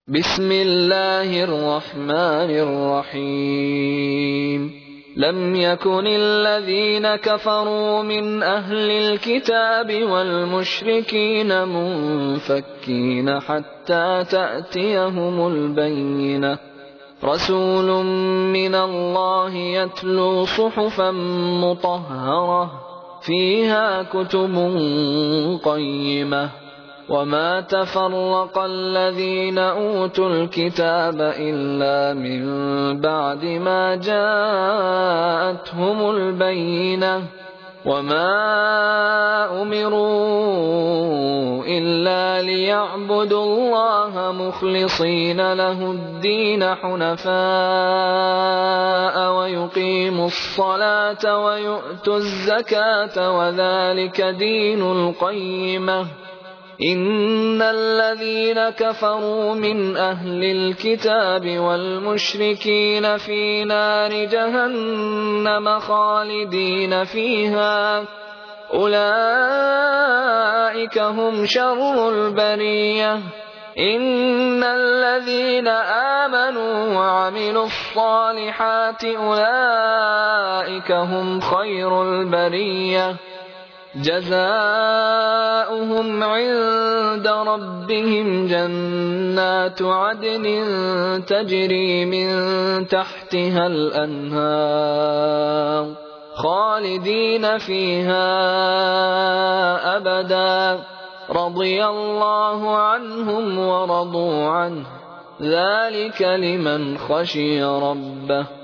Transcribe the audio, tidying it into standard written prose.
بسم الله الرحمن الرحيم لم يكن الذين كفروا من أهل الكتاب والمشركين منفكين حتى تأتيهم البينة رسول من الله يتلو صحفا مطهرة فيها كتب قيمة وما تفرق الذين أوتوا الكتاب إلا من بعد ما جاءتهم البينة وما أمروا إلا ليعبدوا الله مخلصين له الدين حنفاء ويقيموا الصلاة ويؤتوا الزكاة وذلك دين القيمة إن الذين كفروا من أهل الكتاب والمشركين في نار جهنم خالدين فيها أولئك هم شر البرية إن الذين آمنوا وعملوا الصالحات أولئك هم خير البرية جزاؤهم عند ربهم جنات عدن تجري من تحتها الأنهار خالدين فيها أبدا رضي الله عنهم ورضوا عنه ذلك لمن خشي ربه